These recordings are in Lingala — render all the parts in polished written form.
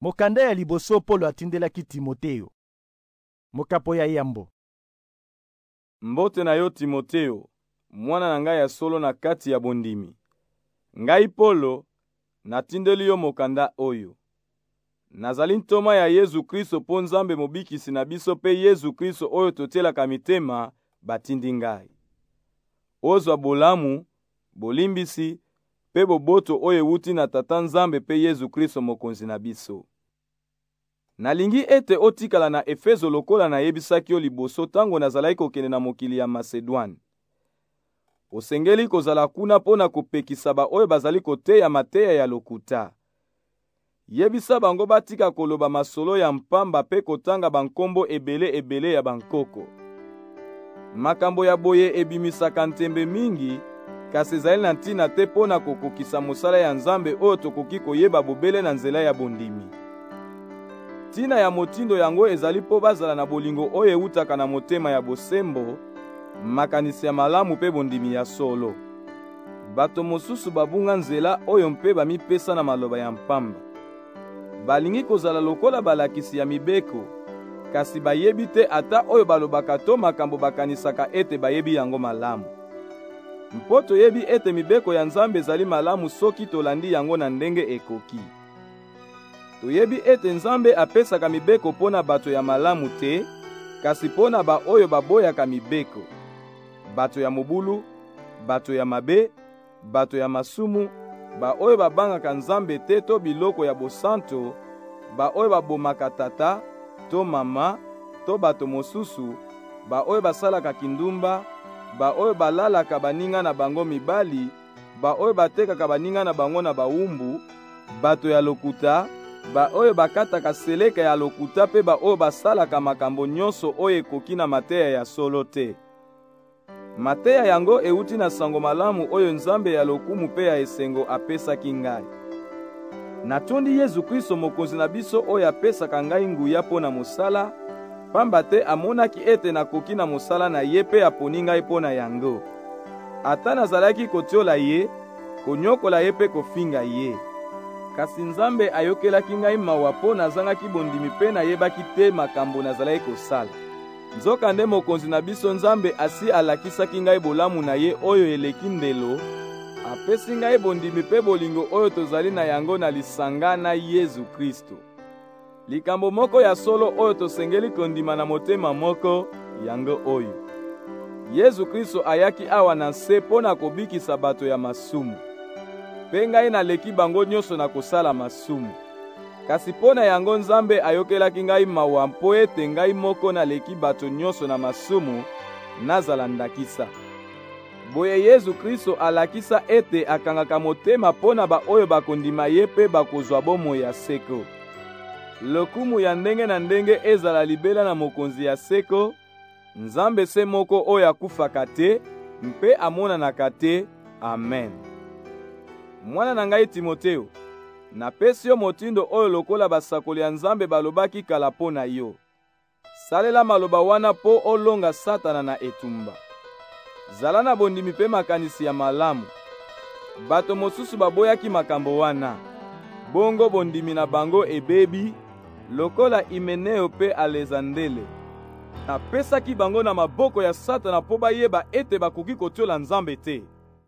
Mokanda ya liboso Polo atindelaki Timoteo. Mokapo ya yambo. Mbote na yo Timoteo, mwana na ngai ya solo na kati ya bondimi. Ngai Polo, natindeli yo mokanda oyo. Nazali ntoma ya Yesu Kristo po Nzambe mobikisi na biso pe Yesu Kristo oyo totelaka mitema batindi ngai. Ozwa bolamu, bolimbisi, pe boboto oyo ewuti na Tata Nzambe pe Yesu Kristo mokonzi na biso. Nalingi ete otikala na Efeso lokola na yebisaki yo liboso tango nazalaki kokende na mokili ya Masedwane. Osengeli kozala kuna pona kopekisa ba oyo bazali koteya mateya ya lokuta. Yebisa bango batika koloba masolo ya mpamba pe kotanga bankombo ebele ya bankoko. Makambo ya boye ebimisaka ntembe mingi, kasi ezali na ntina te pona kokokisa mosala ya Nzambe oyo tokoki koyeba bobele na nzela ya bondimi. Tina ya motindo yango ezali po bazala na bolingo oyo eutaka na motema ya bosembo, makanisi ya malamu pe bondimi ya solo. Bato mosusu babunga nzela oyo mpe bamipesa na maloba ya mpamba. Balingi kozala lokola balakisi ya mibeko, kasi bayebi te ata oyo balobaka to makambo bakanisaka ete bayebi yango malamu. Mpo toyebi ete mibeko ya Nzambe ezali malamu soki tolandi yango na ndenge ekoki. Toyebi ete Nzambe apesaka mibeko pona bato ya malamu te, kasi pona ba oyo baboyaka mibeko. Bato ya mobulu, bato ya mabe, bato ya masumu, ba oyo babangaka Nzambe te to biloko ya bosanto, ba oyo babomaka tata, to mama, to bato mosusu, ba oyo basalaka kindumba, ba oyo balalaka baninga na bango mibali, ba oyo batekaka baninga na bango na bawumbu, bato ya lokuta, ba oyo bakataka seleka ya lokuta pe ba oyo basalaka makambo nyonso oyo ekoki na mateya ya solo te. Mateya yango euti na sango malamu oyo Nzambe ya lokumu pe ya esengo apesaki ngai. Natondi Yesu Kristo mokonzi na biso oyo apesaka ngai nguya po na mosala, pamba te amonaki ete nakoki na mosala na ye pe aponi ngai po na yango. Ata nazalaki kotiola ye, konyokola ye pe kofinga ye. Kasi Nzambe ayokelaki ngai mawa po nazangaki bondimi pe nayebaki te makambo nazalaki kosala. Nzoka nde mokonzi na biso Nzambe asi alakisaki ngai bolamu na ye oyo eleki ndelo, apesi ngai bondimi pe bolingo oyo tozali na yango na lisanga na Yesu Kristo. Likambo moko ya solo oyo tosengeli kondima na motema moko, yango oyo. Yesu Kristo ayaki awa na nse pona kobikisa bato ya masumu. Pe ngai naleki bango nyonso na kosala masumu. Kasi pona yango Nzambe ayokelaki ngai mawa mpo ete ngai moko naleki bato nyonso na masumu, nazala ndakisa. Boye Yesu Kristo alakisa ete akangaka motema pona ba oyo bakondima ye pe bakozwa bomoi ya seko. Lokumu ya ndenge na ndenge ezala libela na mokonzi ya seko, Nzambe se moko oyo akufaka te, mpe amonanaka te. Amen. Mwana na ngai Timoteo, napesi yo motindo oyo lokola basakoli ya Nzambe balobaki kala po na yo. Salela maloba wana po olonga Satana na etumba. Zala na bondimi pe makanisi ya malamu. Bato mosusu baboyaki makambo wana. Bongo bondimi na bango ebebi, lokola Himeneo pe Alexandele. Napesaki bango na maboko ya Satana po bayeba ete bakoki kotiola Nzambe te.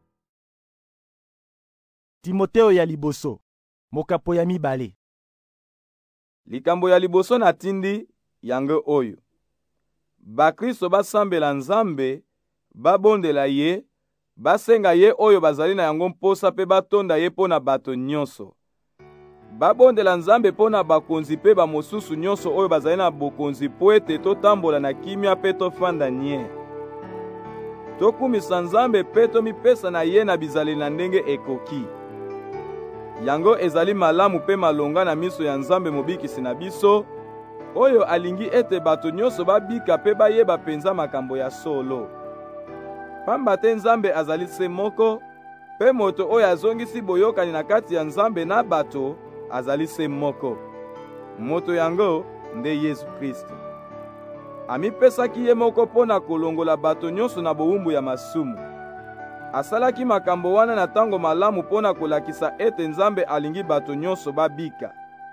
Timoteo ya liboso. Mokapo ya mibale. Likambo ya liboso natindi yango oyo. Bakristo basambela Nzambe, babondela ye, basenga ye oyo bazali na yango mposa pe batonda ye pona bato nyonso. Babondela Nzambe pona bakonzi pe bamosusu nyonso oyo bazali na bokonzi po ete totambola na kimia pe tofanda nye. Tokumisa Nzambe pe tomipesa na ye na bizali na ndenge ekoki. Yango ezali malamu pe malonga na miso ya Nzambe mobikisi na biso, oyo alingi ete bato nyonso babika pe bayeba penza makambo ya solo. Pamba te Nzambe azali se moko, pe moto oyo azongisi boyokani na kati ya Nzambe na bato azali se moko. Moto yango nde Yesu Kristo. Amipesaki ye moko pona kolongola bato nyonso na bowumbu ya masumu. Asalaki makambo wana na tango malamu pona kolakisa ete Nzambe alingi bato nyonso babika.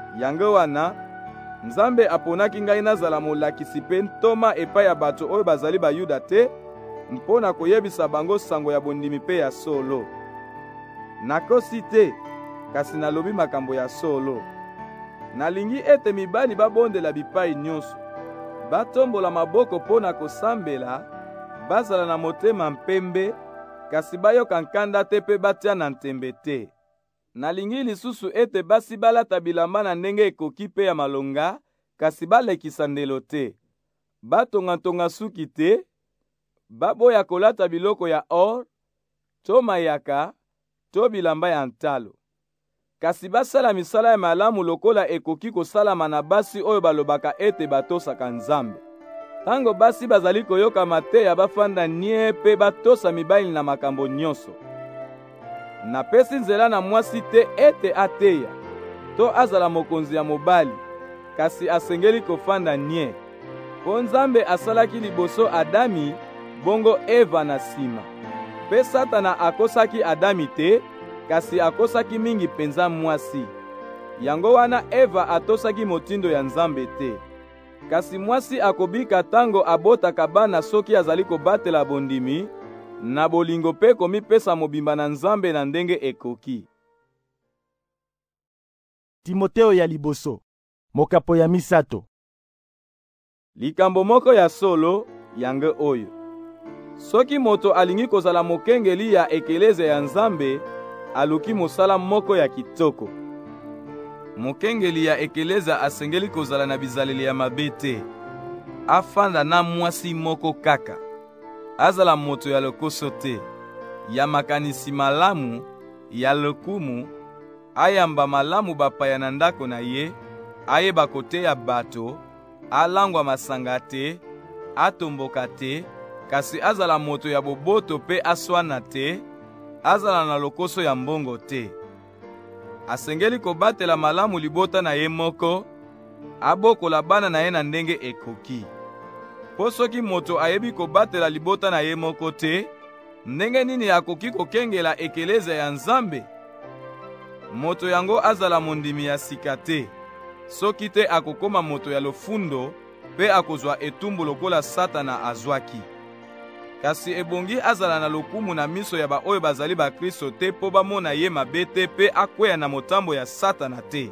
Yango wana Nzambe aponaki ngai nazala molakisi mpe ntoma epai ya bato oyo bazali Bayuda te, mpo na koyebisa bango sango ya bondimi mpe ya solo. Nakosi te, kasi nalobi makambo ya solo. Nalingi ete mibali babondela bipai nyonso, batombola maboko mpo na kosambela, bazala na motema mpembe, kasi bayoka nkanda te mpe batia na ntembe te. Nalingi lisusu ete basi balata bilamba na ndenge ekoki mpe ya malonga, kasi balekisa ndelo te. Batonga-tonga suki te, baboya kolata biloko ya or, to mayaka, to bilamba ya ntalo. Kasi basala misala ya malamu lokola ekoki kosalama na basi oyo balobaka ete batosaka Nzambe. Tango basi bazali koyoka mateya bafanda nie mpe batosa mibali na makambo nyonso. Napesi nzela na mwasi te ete ateya, to azala mokonzi ya mobali, kasi asengeli kofanda nie. Po Nzambe asalaki liboso Adami, bongo Eva na sima. Pe Satana akosaki Adami te, kasi akosaki mingi penza mwasi. Yango wana Eva atosaki motindo ya Nzambe te. Kasi mwasi akobika tango abotaka bana soki azali kobatela bondimi, na bolingo pe komipesa mobimba na Nzambe na ndenge ekoki. Timoteo ya liboso, mokapo ya misato. Likambo moko ya solo yango oyo. Soki moto alingi kozala mokengeli ya ekelezia ya Nzambe, aluki mosala moko ya kitoko. Mokengeli ya ekelezia asengeli kozala na bizaleli ya mabe te. Afanda na mwasi moko kaka. Azala moto ya lokoso te, ya makanisi malamu, ya lokumu, ayamba malamu bapaya na ndako na ye, ayeba koteya bato, alangwa masanga te, atomboka te, kasi azala moto ya boboto pe aswana te, azala na lokoso ya mbongo te. Asengeli kobatela malamu libota na ye moko, abokola bana na ye na ndenge ekoki. Po soki moto ayebi kobatela libota na ye moko te, ndenge nini akoki kokengela ekelezia ya Nzambe? Moto yango azala mondimi ya sika te, soki te akokoma moto ya lofundo pe akozwa etumbu lokola Satana azwaki. Kasi ebongi azala na lokumu na miso ya baoyo bazali bakristo te po bamona ye mabe te pe akweya na motambo ya Satana te.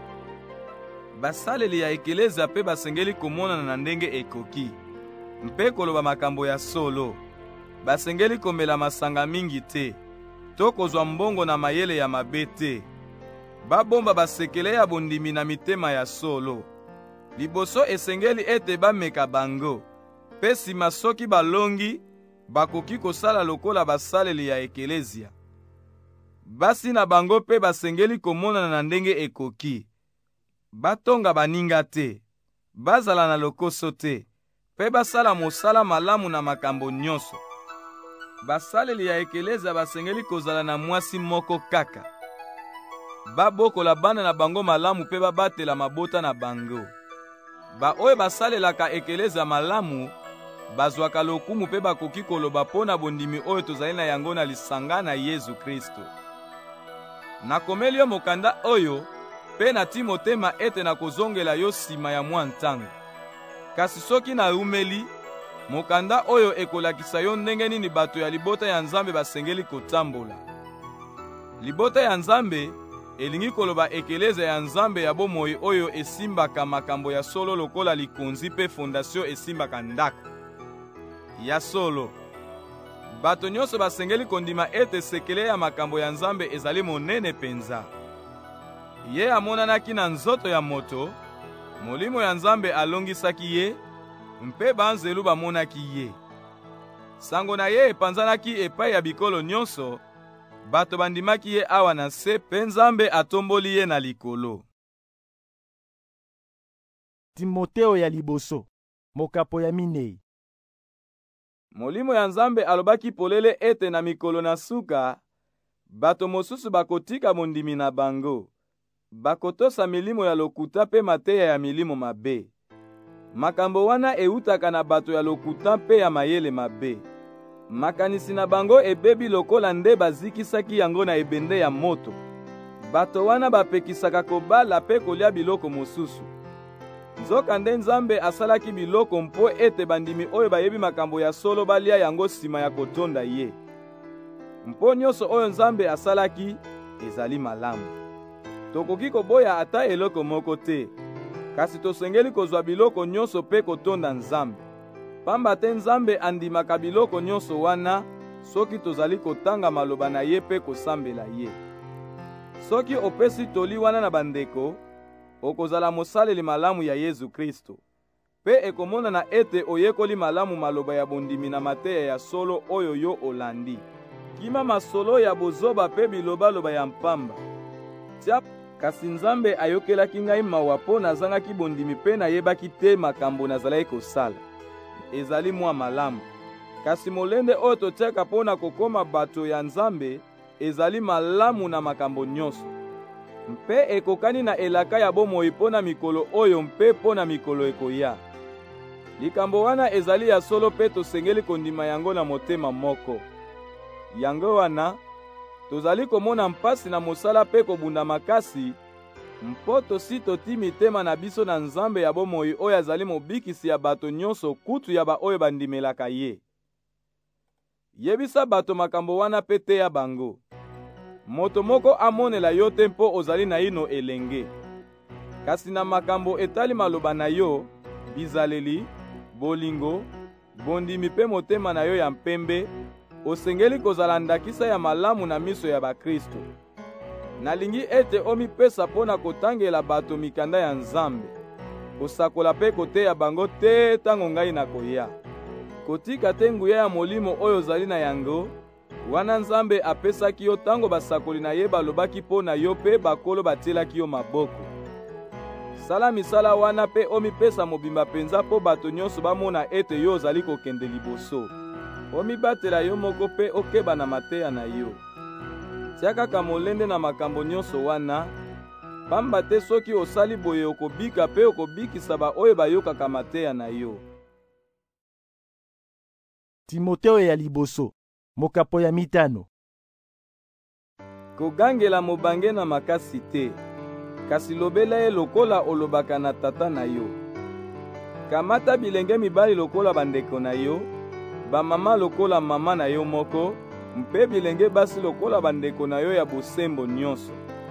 Basaleli ya ekelezia pe basengeli komonana na ndenge ekoki, mpe koloba makambo ya solo. Basengeli komela masanga mingi te, to kozwa mbongo na mayele ya mabe te. Babomba basekele ya bondimi na mitema ya solo. Liboso esengeli ete bameka bango, pe sima soki balongi, bakoki kosala lokola basaleli ya ekelezia. Basi na bango pe basengeli komonana na ndenge ekoki. Batonga baninga te, bazala na lokoso te, pe basala mosala malamu na makambo nyonso. Basaleli ya ekelezia basengeli kozala na mwasi moko kaka. Babokola bana na bango malamu pe babatela mabota na bango. Baoyo basalelaka ekelezia malamu, bazwaka lokumu pe bakoki koloba mpo na bondimi oyo tozali na yango na lisanga na Yesu Kristo. Nakomeli yo mokanda oyo, pe nati motema ete nakozongela yo sima ya mwa ntango. Kasi soki naumeli, mokanda oyo ekolakisa yo ndenge nini bato ya libota ya Nzambe basengeli kotambola. Libota ya Nzambe elingi koloba ekelezia ya Nzambe ya bomoi oyo esimbaka makambo ya solo lokola likonzi pe fondasio esimbaka ndako. Ya solo, bato nyonso basengeli kondima ete sekele ya makambo ya Nzambe ezali monene penza. Ye amonanaki na nzoto ya moto, molimo ya Nzambe alongisaki ye, mpe banzelu bamonaki ye. Sango na ye epanzanaki epai ya bikolo nyonso, bato bandimaki ye awa na se, pe Nzambe atomboli ye na likolo. Timoteo ya liboso, mokapo ya minei. Molimo ya Nzambe alobaki polele ete na mikolo na suka, bato mosusu bakotika mondimi na bango. Bakotosa milimo ya lokuta pe mateya ya milimo mabe. Makambo wana eutaka na bato ya lokuta pe ya mayele mabe. Makanisi na bango ebebi lokola nde bazikisaki yango na ebende ya moto. bato wana bapekisaka kobala mpe kolia biloko mosusu. Nzokande Nzambe asalaki biloko mpo ete bandimi oyo bayebi makambo ya solo balia yango nsima ya kotonda ye. Mpo nyonso oyo Nzambe asalaki ezali malamu. Tokoki koboya ata eloko moko te, kasi tosengeli kozwa biloko nyonso mpe kotonda Nzambe. Pamba te Nzambe andimaka biloko nyonso wana soki tozali kotanga maloba na ye mpe kosambela ye. Soki opesi toli wana na bandeko, okozala mosaleli malamu ya Yesu Kristo. Pe ekomonana ete oyekoli malamu maloba ya bondimi na mateya ya solo oyo yo olandi. Kima masolo ya bozoba pe bilobaloba ya mpamba. Tia, kasi Nzambe ayokelaki ngai mawa po nazangaki bondimi pe nayebaki te makambo nazalaki kosala. Ezali mwa malamu. Kasi molende oyo totiaka po na kokoma bato ya Nzambe ezali malamu na makambo nyonso. Mpe ekokani na elaka ya bomoi mpo na mikolo oyo mpe mpo na mikolo ekoya. Likambo wana ezali ya solo mpe tosengeli kondima yango na motema moko. Yango wana tozali komona mpasi na mosala mpe kobunda makasi mpo tosi toti mitema na biso na Nzambe ya bomoi oyo azali mobikisi ya bato nyonso kutu ya baoyo bandimelaka ye. Yebisa bato makambo wana mpe teya bango. Moto moko amonela yo te mpo ozali na ino elenge. Kasi na makambo etali maloba na yo, bizaleli, bolingo, bondimi mpe motema na yo ya mpembe, osengeli kozala ndakisa ya malamu na miso ya bakristo. Nalingi ete omipesa mpo na kotangela bato mikanda ya Nzambe, kosakola mpe koteya bango te tango ngai nakoya. Kotika te nguya ya molimo oyo ozali na yango, wana Nzambe apesaki yo tango basakoli na ye balobaki mpo na yo mpe bakolo batielaki yo maboko. Sala misala wana mpe omipesa mobimba penza mpo bato nyonso bamona ete yo ozali kokende liboso. Omibatela yo moko mpe okeba na mateya na yo. Tia kaka molende na makambo nyonso wana, pamba te soki osali boye okobika mpe okobikisa baoyo bayokaka mateya na yo. Timoteo ya liboso, mokapo ya mitano. Kogangela mobange na makasi te, kasi lobela ye lokola olobaka na tata na yo. Kamata bilenge mibali lokola bandeko na yo, bamama lokola mama na yo moko, mpe bilenge basi lokola bandeko na yo ya bosembo nyonso.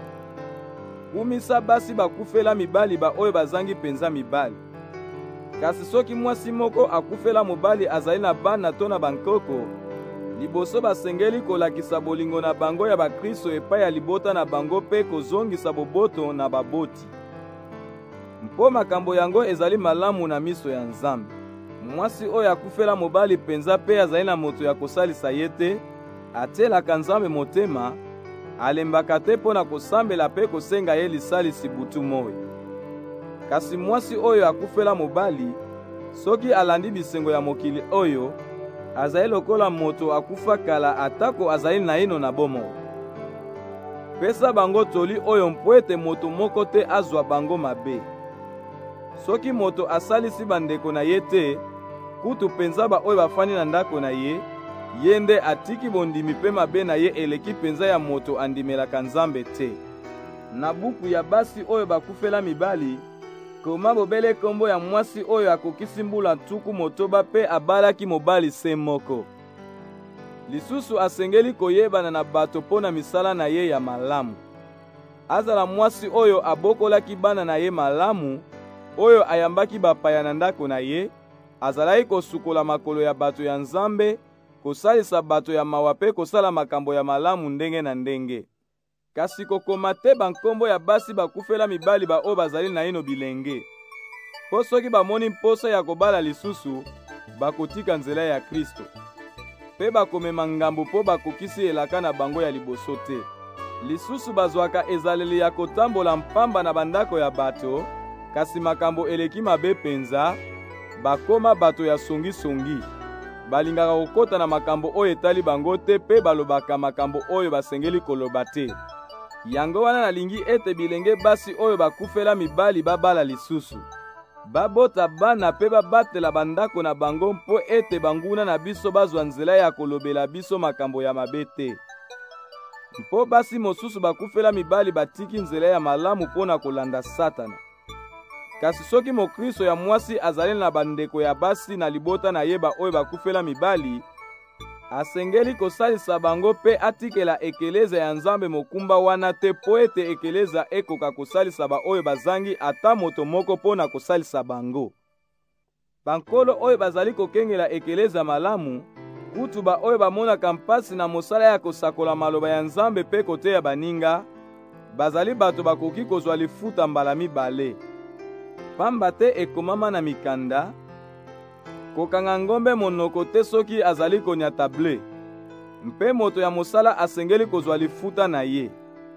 Kumisa basi bakufela mibali baoyo bazangi penza mibali. Kasi soki mwasi moko akufela mobali azali na bana to na bankoko, liboso basengeli kolakisa bolingo na bango ya bakristo epai ya libota na bango mpe kozongisa boboto na baboti. Mpo makambo yango ezali malamu na miso ya Nzambe. Mwasi oyo akufela mobali penza mpe azali na moto ya kosalisa ye te, atielaka Nzambe motema, alembaka te mpo na kosambela mpe kosenga ye lisalisi butu moi. Kasi mwasi oyo akufela mobali, soki alandi bisengo ya mokili oyo, azali lokola moto akufa kala atako azali na ino na bomoi. Pesa bango toli oyo mpo ete moto moko te azwa bango mabe. Soki moto asalisi bandeko na ye te, kutu penza baoyo bafandi na ndako na ye, ye nde atiki bondimi mpe mabe na ye eleki penza ya moto andimelaka Nzambe te. Na buku ya basi oyo bakufela mibali, koma bobele kombo ya mwasi oyo akokisi mbula ntuku motoba mpe abalaki mobali se moko. Lisusu asengeli koyebana na bato mpo na misala na ye ya malamu. Azala mwasi oyo abokolaki bana na ye malamu, oyo ayambaki bapaya na ndako na ye, azalaki kosukola makolo ya bato ya Nzambe, kosalisa bato ya mawa mpe kosala makambo ya malamu ndenge na ndenge. Kasi kokoma te bankombo ya basi bakufela mibali baoyo bazali na ino bilenge. Po soki bamoni mposa ya kobala lisusu, bakotika nzela ya Kristo. Pe bakomema ngambo po bakokisi elaka na bango ya liboso te. Lisusu bazwaka ezaleli ya kotambola mpamba na bandako ya bato, kasi makambo eleki mabe penza, bakoma bato ya songi-songi. Balingaka kokota na makambo oyo etali bango te pe balobaka makambo oyo basengeli koloba te. Yango wana nalingi ete bilenge basi oyo bakufela mibali babala lisusu. Babota bana pe babatela bandako na bango mpo ete banguna na biso bazwa nzela ya kolobela biso makambo ya mabe te. mpo basi mosusu bakufela mibali batiki nzela ya malamu mpo na kolanda Satana. Kasi soki mokristo ya mwasi azali na bandeko ya basi na libota na ye oyo bakufela mibali, asengeli kosalisa bango mpe atikela ekeleza ya Nzambe mokumba wana te po ete ekeleza ekoka kosalisa oyo bazangi ata moto moko mpo na kosalisa bango. Bankolo oyo bazali kokengela ekeleza malamu, kutu oyo bamonaka mpasi na mosala ya kosakola maloba ya Nzambe mpe koteya baninga, bazali bato bakoki kozwa lifuta mbala mibale. Pamba te ekomama na mikanda, kokanga ngombe monoko te soki azali konyata ble, mpe moto ya mosala asengeli kozwa lifuta na ye.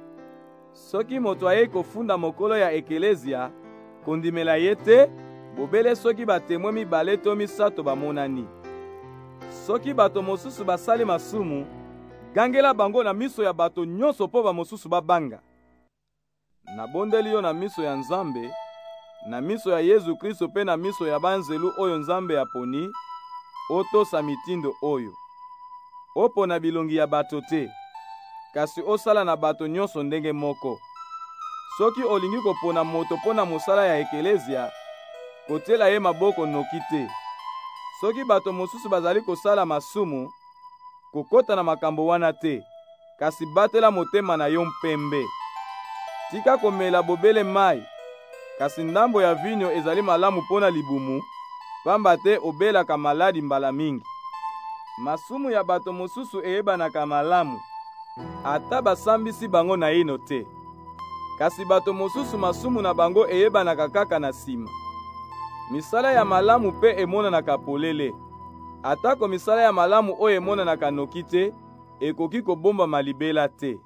Soki moto aye kofunda mokolo ya ekelezia, kondimela ye te, bobele soki batemwe mibale to misato bamonani. Soki bato mosusu basali masumu, gangela bango na miso ya bato nyonso mpo bamosusu babanga. Nabondeli yo na miso ya Nzambe, na miso ya Yesu Kristo mpe na miso ya banzelu oyo Nzambe aponi, otosa mitindo oyo. Opona bilongi ya bato te, kasi osala na bato nyonso ndenge moko. Soki olingi kopona moto pona mosala ya ekelezia, kotela ye maboko noki te. Soki bato mosusu bazali kosala masumu, kokota na makambo wana te, kasi batela motema na yo mpembe. Tika komela bobele mai, kasi ndambo ya vinyo ezali malamu pona libumu, pamba te obelaka maladi mbala mingi. Masumu ya bato mosusu eyebanaka malamu, ata basambisi bango na ino te. Kasi bato mosusu masumu na bango eyebanaka kaka na sima. Misala ya malamu pe emonanaka polele. Atako misala ya malamu oyo emonanaka noki te, ekoki kobomba malibela te.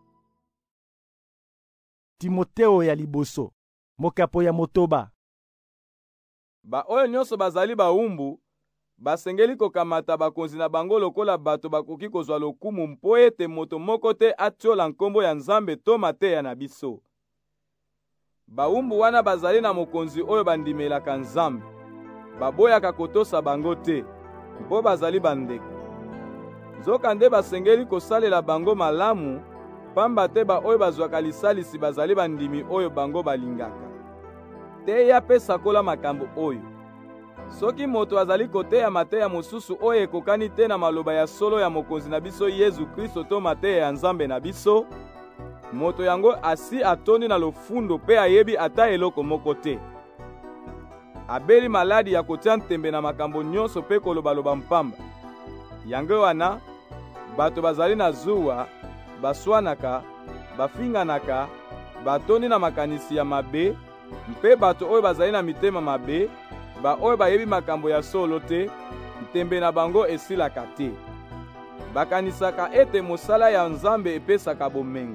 Timoteo ya liboso, mokapo ya motoba. Oyo nyonso bazali baumbu, basengeli kokamata bakonzi na bango lokola bato bakoki kozwa lokumu mpo ete moto moko te atiola nkombo ya Nzambe to mateya na biso. Baumbu wana bazali na mokonzi oyo bandimelaka Nzambe, baboyaka kotosa bango te, mpo bazali bandeko. Nzoka nde basengeli kosalela bango malamu, pamba te oyo bazwaka lisalisi bazali bandimi oyo bango balingaka. Te ya pe sakola makambo oyo. Soki moto azali koteya mateya mosusu oyo ekokani te na maloba ya solo ya mokonzi na biso Yesu Kristo to mateya ya Nzambe na biso, moto yango asi atondi na lofundo pe ayebi ata eloko moko te. Abeli maladi ya kotia ntembe na makambo nyonso pe kolobaloba mpamba. Yango wana, bato bazali na zuwa, baswanaka, bafinganaka, batondi na makanisi ya mabe, mpe bato oyo bazali na mitema mabe, oyo bayebi makambo ya solo te, ntembe na bango esilaka te. Bakanisaka ete mosala ya Nzambe epesaka bomengo.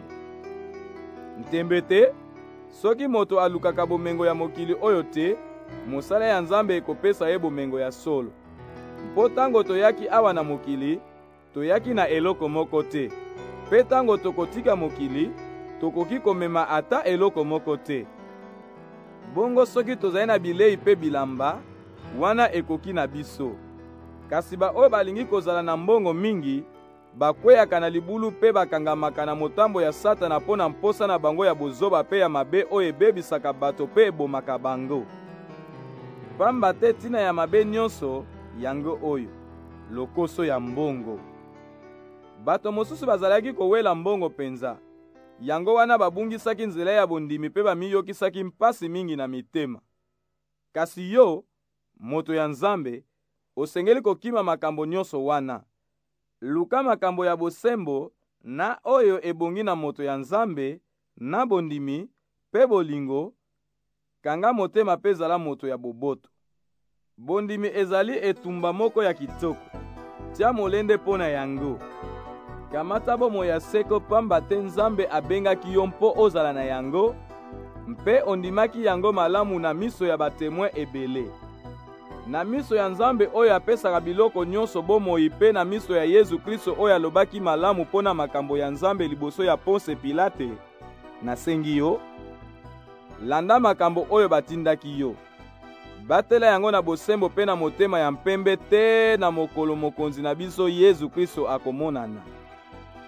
Ntembe te, soki moto alukaka bomengo ya mokili oyo te, mosala ya Nzambe ekopesa ye bomengo ya solo. Mpo tango toyaki awa na mokili, toyaki na eloko moko te. Pe tango tokotika mokili, tokoki komema ata eloko moko te. Bongo soki tozali na bilei pe bilamba, wana ekoki na biso. Kasi oyo balingi kozala na mbongo mingi, bakweyaka na libulu pe bakangamaka na motambo ya Satana mpo na mposa na bango ya bozoba pe ya mabe oyo ebebisaka bato pe ebomaka bango. Pamba te tina ya mabe nyonso, yango oyo, lokoso ya mbongo. Bato mosusu bazalaki kowela mbongo penza. Yango wana babungisaki nzela ya bondimi pe bamiyokisaki mpasi mingi na mitema. Kasi yo, moto ya Nzambe, osengeli kokima makambo nyonso wana. Luka makambo ya bosembo na oyo ebongi na moto ya Nzambe, na bondimi, pe bolingo, kanga motema pe zala moto ya boboto. Bondimi ezali etumba moko ya kitoko, tia molende pona yango. Kamata bomo ya seko pamba te Nzambe abengaki yo mpo ozala na yango, mpe ondimaki yango malamu na miso ya batemwe ebele. Na miso ya Nzambe oyo apesaka biloko nyonso bomoi pe na miso ya Yesu Kristo oyo alobaki malamu pona makambo ya Nzambe liboso ya Ponce Pilate, nasengi yo, landa makambo oyo batindaki yo. Batela yango na bosembo pe na motema ya mpembe te na mokolo mokonzi na biso Yesu Kristo akomonana.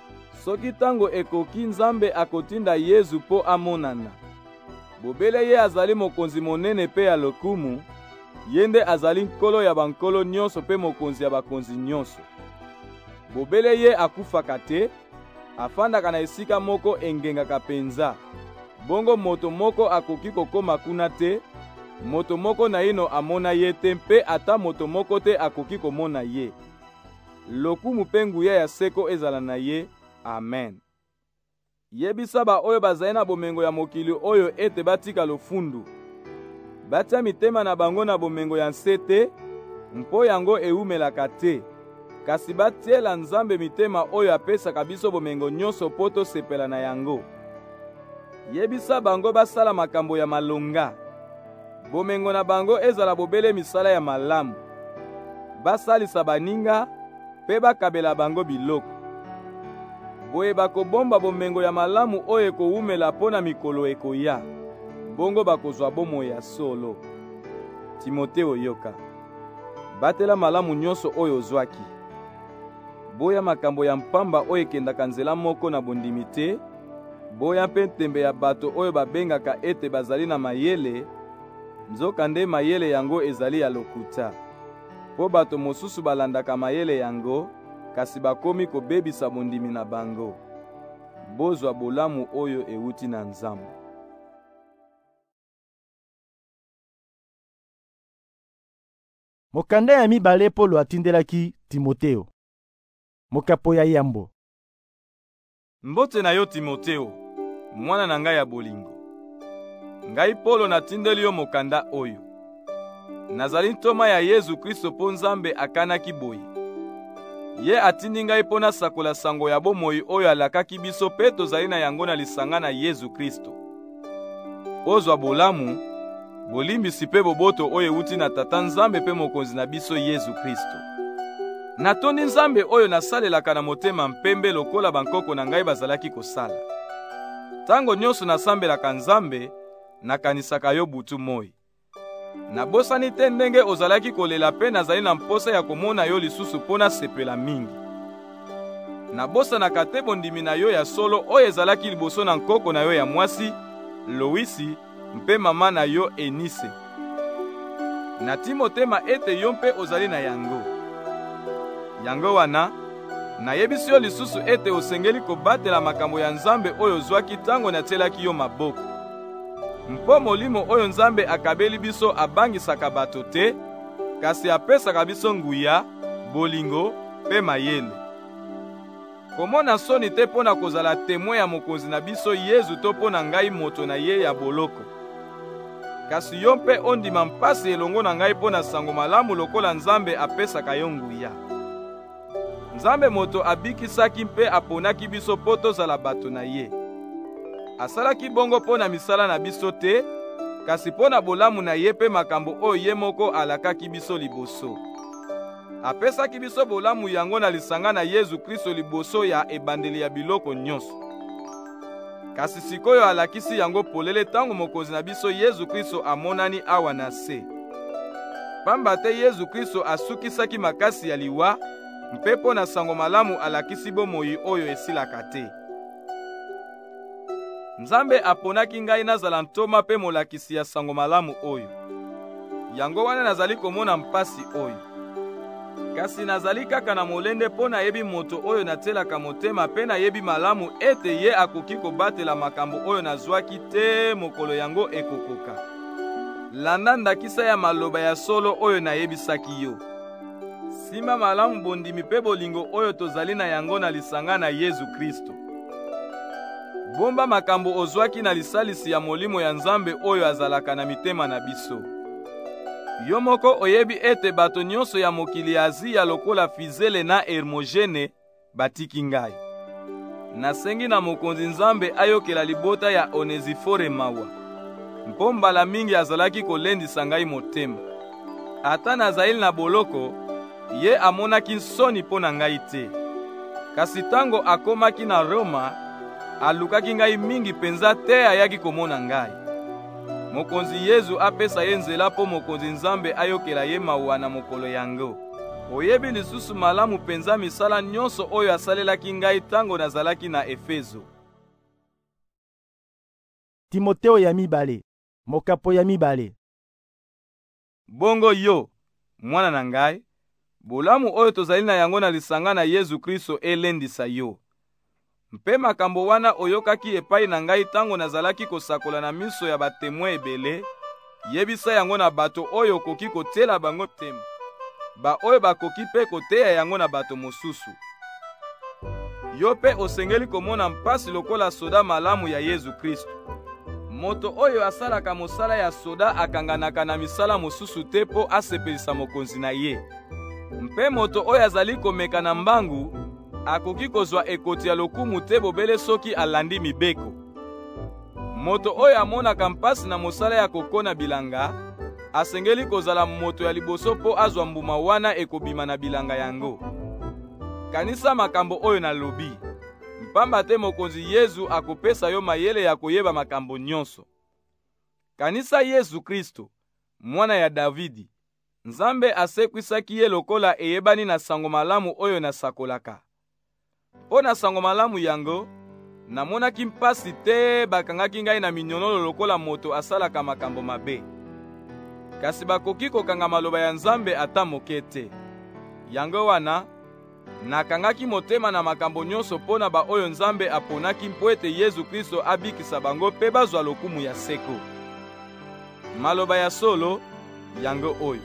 soki tango ekoki Nzambe akotinda Yesu mpo amonana. Bobele ye azali mokonzi monene mpe ya lokumu, ye nde azali nkolo ya bankolo nyonso mpe mokonzi ya bakonzi nyonso. Bobele ye akufaka te, afandaka na esika moko engengaka penza. Bongo moto moko akoki kokoma kuna te, moto moko na ino amona ye te mpe ata moto moko te akoki komona ye. Lokumu mpe nguya ya seko ezala na ye. Amen. Yebisa ba oyo bazali na bomengo ya mokili oyo ete batika lofundu. Batia mitema na bango na bomengo ya nse te, mpo yango eumelaka te. Kasi batiela Nzambe mitema oyo apesaka biso bomengo nyonso po tosepela na yango. Yebisa bango basala makambo ya malonga. Bomengo na bango ezala bobele misala ya malamu. Basalisa baninga, pe bakabela bango biloko. Boye bakobomba bomengo ya malamu oyo ekowumela mpo na mikolo ekoya. Bongo bakozwa bomoi ya solo. Timoteo yoka. Batela malamu nyonso oyo ozwaki. Boya makambo ya mpamba oyo ekendaka nzela moko na bondimi te. Boya mpe ntembe ya bato oyo babengaka ete bazali na mayele, nzoka nde mayele yango ezali ya lokuta. Po bato mosusu balandaka mayele yango, kasi bakomi kobebisa bondimi na bango. Bozwa bolamu oyo euti na Nzambe. Mokanda ya mibale Polo atindelaki Timoteo. Mokapo ya yambo. Mbote na yo Timoteo, mwana na ngai ya bolingo. Ngai Polo natindeli yo mokanda oyo. Nazali ntoma ya Yesu Kristo mpo Nzambe akanaki boye. Ye atindi ngai mpo nasakola sango ya bomoi oyo alakaki biso mpe tozali na yango na lisanga na Yesu Kristo. Ozwa bolamu, bolimbisi mpe boboto oyo euti na Tata Nzambe mpe mokonzi na biso Yesu Kristo. Natondi Nzambe oyo nasalelaka na motema mpembe lokola bankoko na ngai bazalaki kosala. Tango nyonso nasambelaka Nzambe, nakanisaka yo butu moi. Nabosani te ndenge ozalaki kolela mpe nazali na mposa ya komona yo lisusu mpo nasepela mingi. Nabosanaka te bondimi na yo ya solo oyo ezalaki liboso na nkoko na yo ya mwasi, Loisi, mpe mama na yo Enise. Nati motema ete yo mpe ozali na yango. Yango wana, nayebisi yo lisusu ete osengeli kobatela makambo ya Nzambe oyo ozwaki tango natielaki yo maboko. Mpo molimo oyo Nzambe akabeli biso abangisaka bato te, kasi apesaka biso nguya, bolingo, pe mayele. Komona soni te mpo na kozala témoin ya mokonzi na biso Yesu to mpo na ngai moto na ye ya boloko. Kasi yo mpe ondima mpasi elongo na ngai mpo na sango malamu lokola Nzambe apesaka yo nguya. Nzambe moto abikisaki mpe aponaki biso mpo tozala bato na ye. Asalaki bongo mpo na misala na biso te, kasi mpo na bolamu na ye mpe makambo oyo ye moko alakaki biso liboso. Apesaki biso bolamu yango na lisanga na Yesu Kristo liboso ya ebandeli ya biloko nyonso. Kasi sikoyo alakisi yango polele tango mokonzi na biso Yesu Kristo amonani awa na se. Pamba te Yesu Kristo asukisaki makasi ya liwa, mpe mpo na sango malamu alakisi bomoi oyo esilaka te. Nzambe aponaki ngai nazala ntoma mpe molakisi ya sango malamu oyo. Yango wana nazali komona mpasi oyo. Kasi nazali kaka na molende mpo nayebi moto oyo natelaka motema mpe nayebi malamu ete ye akoki kobatela makambo oyo nazwaki te mokolo yango ekokoka. Landa ndakisa ya maloba ya solo oyo nayebisaki yo. Sima malamu bondimi mpe bolingo oyo tozali na yango na lisanga na Yesu Kristo. Bomba makambo ozwaki na lisalisi ya molimo ya Nzambe oyo azalaka na mitema na biso. Yo moko oyebi ete bato nyonso ya mokili ya Azia lokola Fizele na Hermogene batiki ngai. Nasengi na mokonzi Nzambe ayokela libota ya Onesifore mawa. Mpo mbala mingi azalaki kolendisa ngai motema. Ata nazali na boloko, ye amonaki nsoni mpo na ngai te. Kasi tango akomaki na Roma, alukaki ngai mingi penza te ayaki komona ngai. Mokonzi Yesu apesa ye nzela po mokonzi Nzambe ayokela ye mawa na mokolo yango. Oyebi lisusu malamu penza misala nyonso oyo asalelaki ngai tango nazalaki na Efezo. Timoteo ya mibale, mokapo ya mibale. Bongo yo, mwana na ngai, bolamu oyo tozali na yango na lisanga na Yesu Kristo elendisa yo. Mpe makambo wana oyokaki epai na ngai tango nazalaki kosakola na miso ya batemwe ebele, yebisa yango na bato oyo okoki kotiela bango tema, ba oyo bakoki mpe koteya yango na bato mosusu. Yo mpe osengeli komona mpasi lokola soda malamu ya Yesu Kristo. Moto oyo asalaka mosala ya soda akanganaka na misala mosusu te po asepelisa mokonzi na ye. Mpe moto oyo azali komeka na mbangu akoki kozwa ekoti ya lokumu te bobele soki alandi mibeko. Moto oyo amonaka mpasi na mosala ya kokona bilanga asengeli kozala moto ya liboso po azwa mbuma wana ekobima na bilanga yango. Kanisa makambo oyo nalobi, mpamba te mokonzi Yesu akopesa yo mayele ya koyeba makambo nyonso. Kanisa Yesu Kristo, mwana ya Davidi, Nzambe asekwisaki ye lokola eyebani na sango malamu oyo nasakolaka. Po na sango malamu yango, namonaki mpasi te bakangaki ngai na minyonolo lokola moto asalaka makambo mabe. Kasi bakoki kokanga maloba ya Nzambe ata moke te. Yango wana, nakangaki motema na makambo nyonso pona ba oyo Nzambe aponaki mpo ete Yesu Kristo abikisa bango mpe bazwa lokumu ya seko. Maloba ya solo, yango oyo.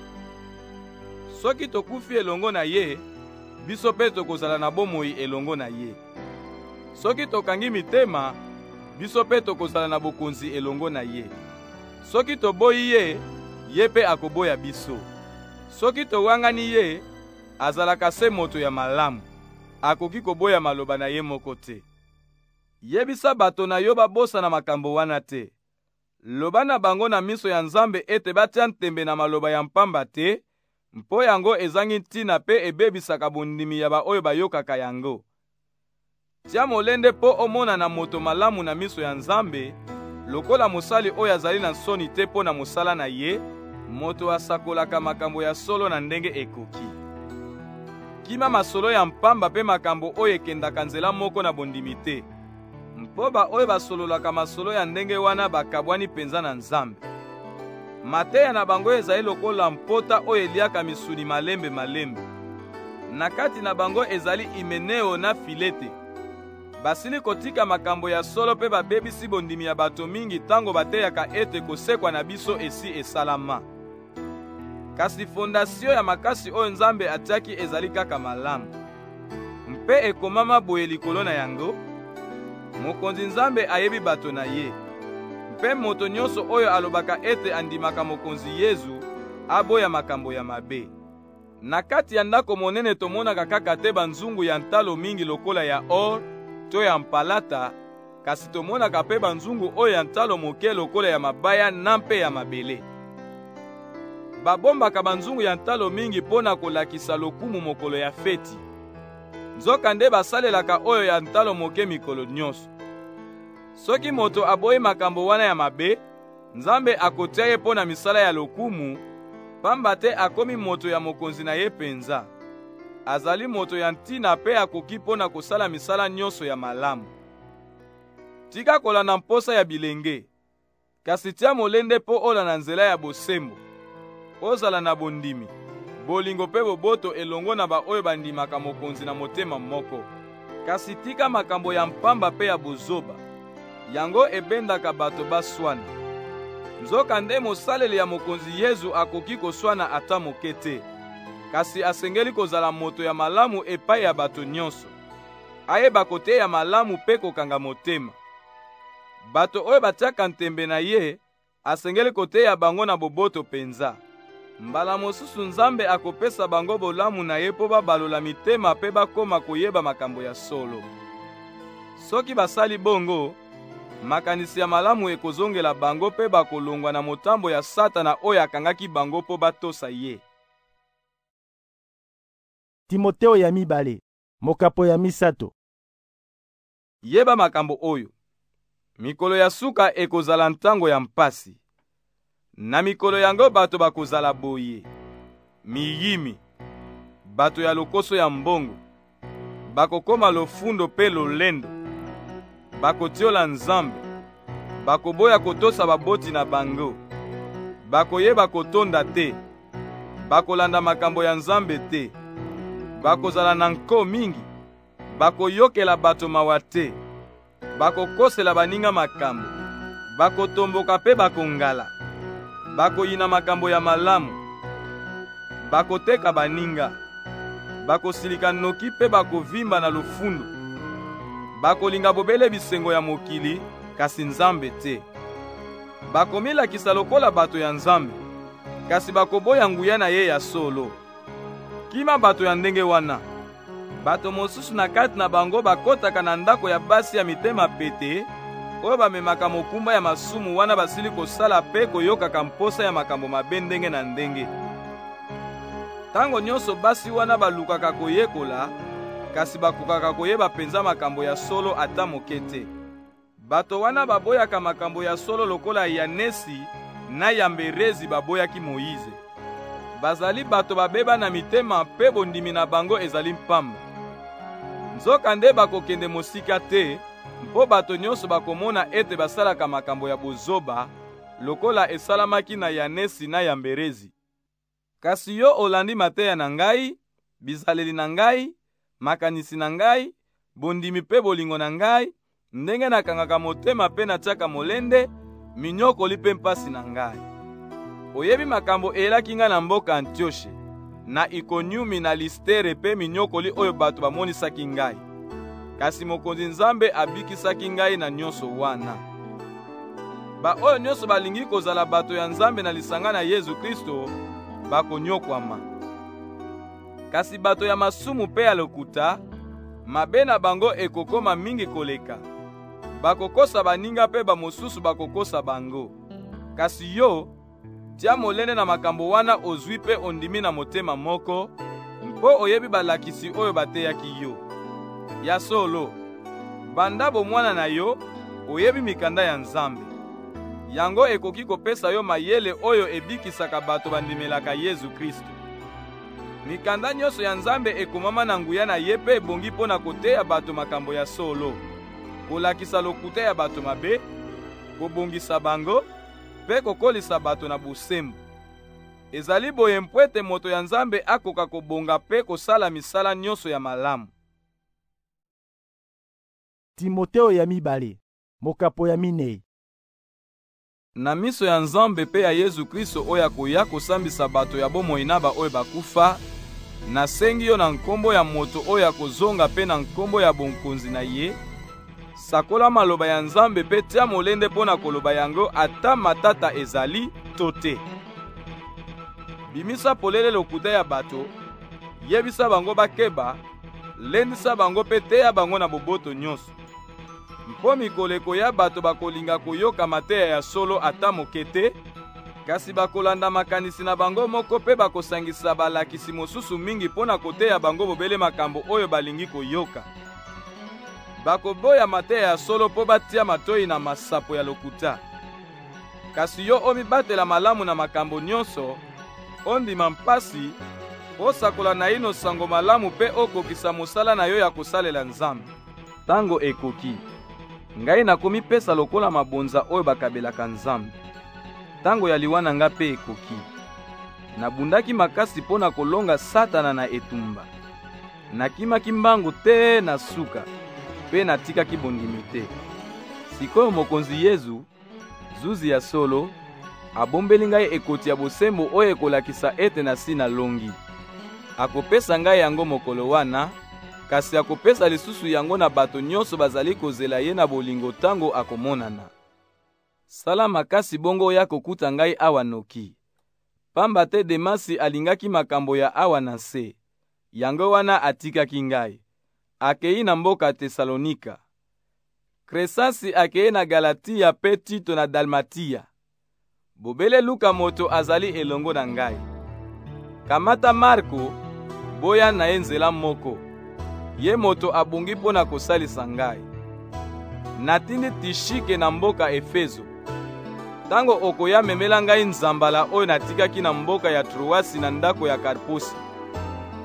Soki tokufi elongo na ye, biso mpe tokozala na bomoi elongo na ye. Soki tokangi mitema, biso mpe tokozala na bokonzi elongo na ye. Soki toboyi ye, ye mpe akoboya biso. Soki towangani ye, azalaka se moto ya malamu, akoki koboya maloba na ye moko te. Yebisa bato na yo babosa na makambo wana te. Loba na bango na miso ya Nzambe ete batia ntembe na maloba ya mpamba te, mpo yango ezangi ntina pe ebebisaka bondimi ya ba oyo bayokaka yango. Tia molende po omona na moto malamu na miso ya Nzambe, lokola mosali oyo azali na nsoni te po na mosala na ye, moto asakolaka makambo ya solo na ndenge ekoki. Kima masolo ya mpamba pe makambo oyo ekendaka nzela moko na bondimi te, mpo ba oyo basololaka masolo ya ndenge wana bakabwani penza na Nzambe. Mateya na bango ezali lokola mpota oyo eliaka misuni malembe. Na kati na bango ezali Himeneo na Filete. Basili kotika makambo ya solo pe babebisi bondimi ya bato mingi tango bateyaka ete kosekwa na biso esi esalama. Kasi fondasio ya makasi oyo Nzambe atiaki ezali kaka malamu. Mpe ekomama boye likolo na yango, mokonzi Nzambe ayebi bato na ye. Mpe moto nyonso oyo alobaka ete andimaka mokonzi Yesu aboya makambo ya mabe. Na kati ya ndako monene tomonaka kaka te banzungu ya ntalo mingi lokola ya or to ya mpalata, kasi tomonaka pe banzungu oyo ya ntalo moke lokola ya mabaya na mpe ya mabele. Babombaka banzungu ya ntalo mingi mpona kolakisa lokumu mokolo ya feti. Nzoka nde basalelaka oyo ya ntalo moke mikolo nyonso. Soki moto aboyi makambo wana ya mabe, Nzambe akotia ye mpo na misala ya lokumu, pamba te akomi moto ya mokonzi na ye penza. Azali moto ya ntina pe akoki mpo na kosala misala nyonso ya malamu. Tika kolanda mposa ya bilenge, kasi tia molende mpo olanda nzela ya bosembo. Ozala na bondimi, bolingo mpe boboto elongo na ba oyo bandimaka mokonzi na motema moko. Kasi tika makambo ya mpamba pe ya bozoba, yango ebendaka bato baswana. Nzoka nde mosaleli ya mokonzi Yesu akoki koswana ata moke te, kasi asengeli kozala moto ya malamu epai ya bato nyonso. Ayeba koteya malamu pe kokanga motema. Bato oyo batiaka ntembe na ye, asengeli koteya bango na boboto penza. Mbala mosusu Nzambe akopesa bango bolamu na ye mpo babalola mitema pe bakoma koyeba makambo ya solo. Soki basali bongo, makanisi ya malamu ekozongela bango pe bakolongwa na motambo ya Satana oyo akangaki bango mpo batosa ye. Timoteo ya mibale, mokapo ya misato. Yeba makambo oyo. Mikolo ya suka ekozala ntango ya mpasi. Na mikolo yango bato bakozala boye, miyimi, bato ya lokoso ya mbongo, bakokoma lofundo mpe lolendo, bakotiola Nzambe, bakoboya kotosa baboti na bango, bakoyeba kotonda te, bakolanda makambo ya Nzambe te, bakozala na nko mingi, bakoyokela bato mawa te, bakokosela baninga makambo, bakotomboka mpe bakongala, bakoyina makambo ya malamu, bakoteka baninga, bakosilika noki mpe bakovimba na lofundu, bakolinga bobele bisengo ya mokili kasi Nzambe te, bakomilakisa lokola bato ya Nzambe kasi bakoboya nguya na ye ya solo. Kima bato ya ndenge wana, bato mosusu na kati na bango bakotaka na ndako ya basi ya mitema pete oyo bamemaka mokumba ya masumu wana basili kosala mpe koyokaka mposa ya makambo mabe ndenge na ndenge. Tango nyonso basi wana balukaka koyekola, kasi bakokaka koyeba penza makambo ya solo ata moke te. Bato wana baboyaka makambo ya solo lokola Yanesi na Yamberezi baboyaki Moize. Bazali bato babeba na mitema mpe bondimi na bango ezali mpamba. Nzoka nde bakokende mosika te, mpo bato nyonso bakomona ete basalaka makambo ya bozoba lokola esalamaki na Yanesi na Yamberezi. Kasi yo olandi mateya na ngai, bizaleli na ngai, makanisi na ngai, bondimi mpe bolingo na ngai, ndenge nakangaka motema mpe natiaka molende, minyokoli mpe mpasi na ngai. Oyebi makambo elaki nga na mboka Antioshe, na Ikoniumi na Listere mpe minyokoli oyo bato bamonisaki ngai. Kasi mokonzi Nzambe abikisaki ngai na nyonso wana. Ba oyo nyonso balingi kozala bato ya Nzambe na lisanga na Yesu Kristo, bakonyokwama. Kasi bato ya masumu mpe ya lokuta, mabe na bango ekokoma mingi koleka. Bakokosa baninga mpe bamosusu bakokosa bango. Kasi yo, tia molende na makambo wana ozwi mpe ondimi na motema moko, mpo oyebi balakisi oyo bateyaki yo. Ya solo, banda bomwana na yo, oyebi mikanda ya Nzambe. Yango ekoki kopesa yo mayele oyo ebikisaka bato bandimelaka Yesu Kristo. Mikanda nyonso ya Nzambe ekomama na nguya na ye mpe ebongi mpo na koteya bato makambo ya solo, kolakisa lokuta ya bato mabe, kobongisa bango, mpe kokolisa bato na bosembo. Ezali boye mpo ete moto ya Nzambe akoka kobonga mpe kosala misala nyonso ya malamu. Timoteo ya mibale, mokapo ya minei. Na miso ya Nzambe mpe ya Yesu Kristo oyo akoya kosambisa bato ya bomoi na ba oyo bakufa, nasengi yo na nkombo ya moto oyo akozonga mpe na nkombo ya bonkonzi na ye, sakola maloba ya Nzambe mpe tia molende mpo na koloba yango ata matata ezali to te. Bimisa polele lokuta ya bato, yebisa bango bakeba, lendisa bango mpe teya bango na boboto nyonso. Mpo mikoleko ya bato bakolinga koyoka mateya ya solo ata moke te, kasi bakolanda makanisi na bango moko mpe bakosangisa balakisi mosusu mingi mpo na koteya bango bobele makambo oyo balingi koyoka. Bakoboya mateya ya solo mpo batia matoyi na masapo ya lokuta. Kasi yo omibatela malamu na makambo nyonso, ondima mpasi, osakola na ino sango malamu mpe okokisa mosala na yo ya kosalela Nzambe. Tango ekoki, ngai nakomipesa lokola mabonza oyo bakabelaka Nzambe. Tango ya liwa na nga mpe ekoki, nabundaki makasi mpo na kolonga Satana na etumba. Nakimaki mbangu te na suka, mpe natikaki bondimi te. Sikoyo mokonzi Yesu, zuzi ya solo, abombeli ngai ekoti ya bosembo oyo ekolakisa ete nasi nalongi. Akopesa ngai yango mokolo wana, kasi akopesa lisusu yango na bato nyonso bazali kozela ye na bolingo tango akomonana. Sala makasi bongo oya kokuta ngai awa noki. Pamba te Demasi alingaki makambo ya awa na se, yango wana atikaki ngai. Akei na mboka Tesalonika. Kresasi akei na Galatia pe Tito na Dalmatia. Bobele luka moto azali elongo na ngai. Kamata Marko, boya na ye nzela moko. Ye moto abungi mpo na kosalisa ngai. Natindi Tishike na mboka Efezo. Tango okoya memela ngai nzambala oyo natikaki na mboka ya Troasi na ndako ya Karposi.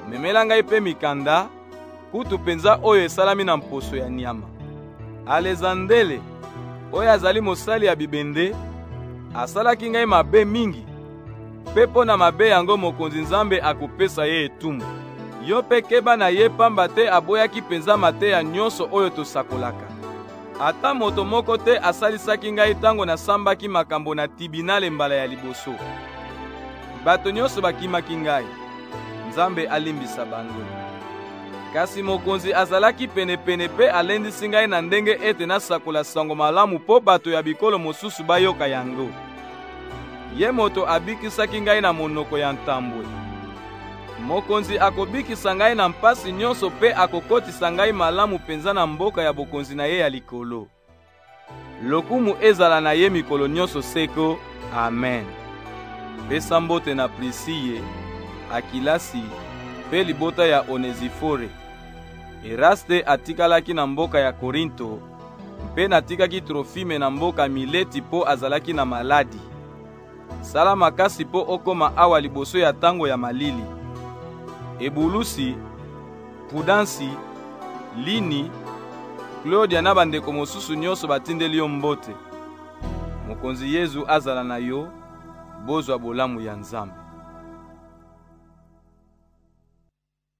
memela ngai mpe mikanda kutu penza oyo esalami na mposo ya nyama. Alexandele oyo azali mosali ya bibende asalaki ngai mabe mingi, mpe mpo na mabe yango mokonzi Nzambe akopesa ye etumbu. Yo mpe keba na ye pamba te aboyaki penza mateya nyonso oyo tosakolaka. Ata moto moko te asalisaki ngai ntango nasambaki makambo na tribunale mbala ya liboso. Bato nyonso bakimaki ngai, Nzambe alimbisa bango. Kasi mokonzi azalaki penepene mpe alendisi ngai na ndenge ete nasakola sango malamu mpo bato ya bikolo mosusu bayoka yango. Ye moto abikisaki ngai na monoko ya ntambwe. Mokonzi akobikisa ngai na mpasi nyonso mpe akokotisa ngai malamu penza na mboka ya bokonzi na ye ya likolo. Lokumu ezala na ye mikolo nyonso seko. Amen. Pesa mbote na Prisiye, Akilasi, mpe libota ya Onesifore. Eraste atikalaki na mboka ya Korinto, mpe natikaki Trofime na mboka Mileti po azalaki na maladi. Sala makasi po okoma awa liboso ya tango ya malili. Ebulusi, Pudansi, Lini, Claudia na bandeko mosusu nyonso batindeli yo mbote. Mokonzi Yezu azala na yo, bozwa bolamu ya Nzambe.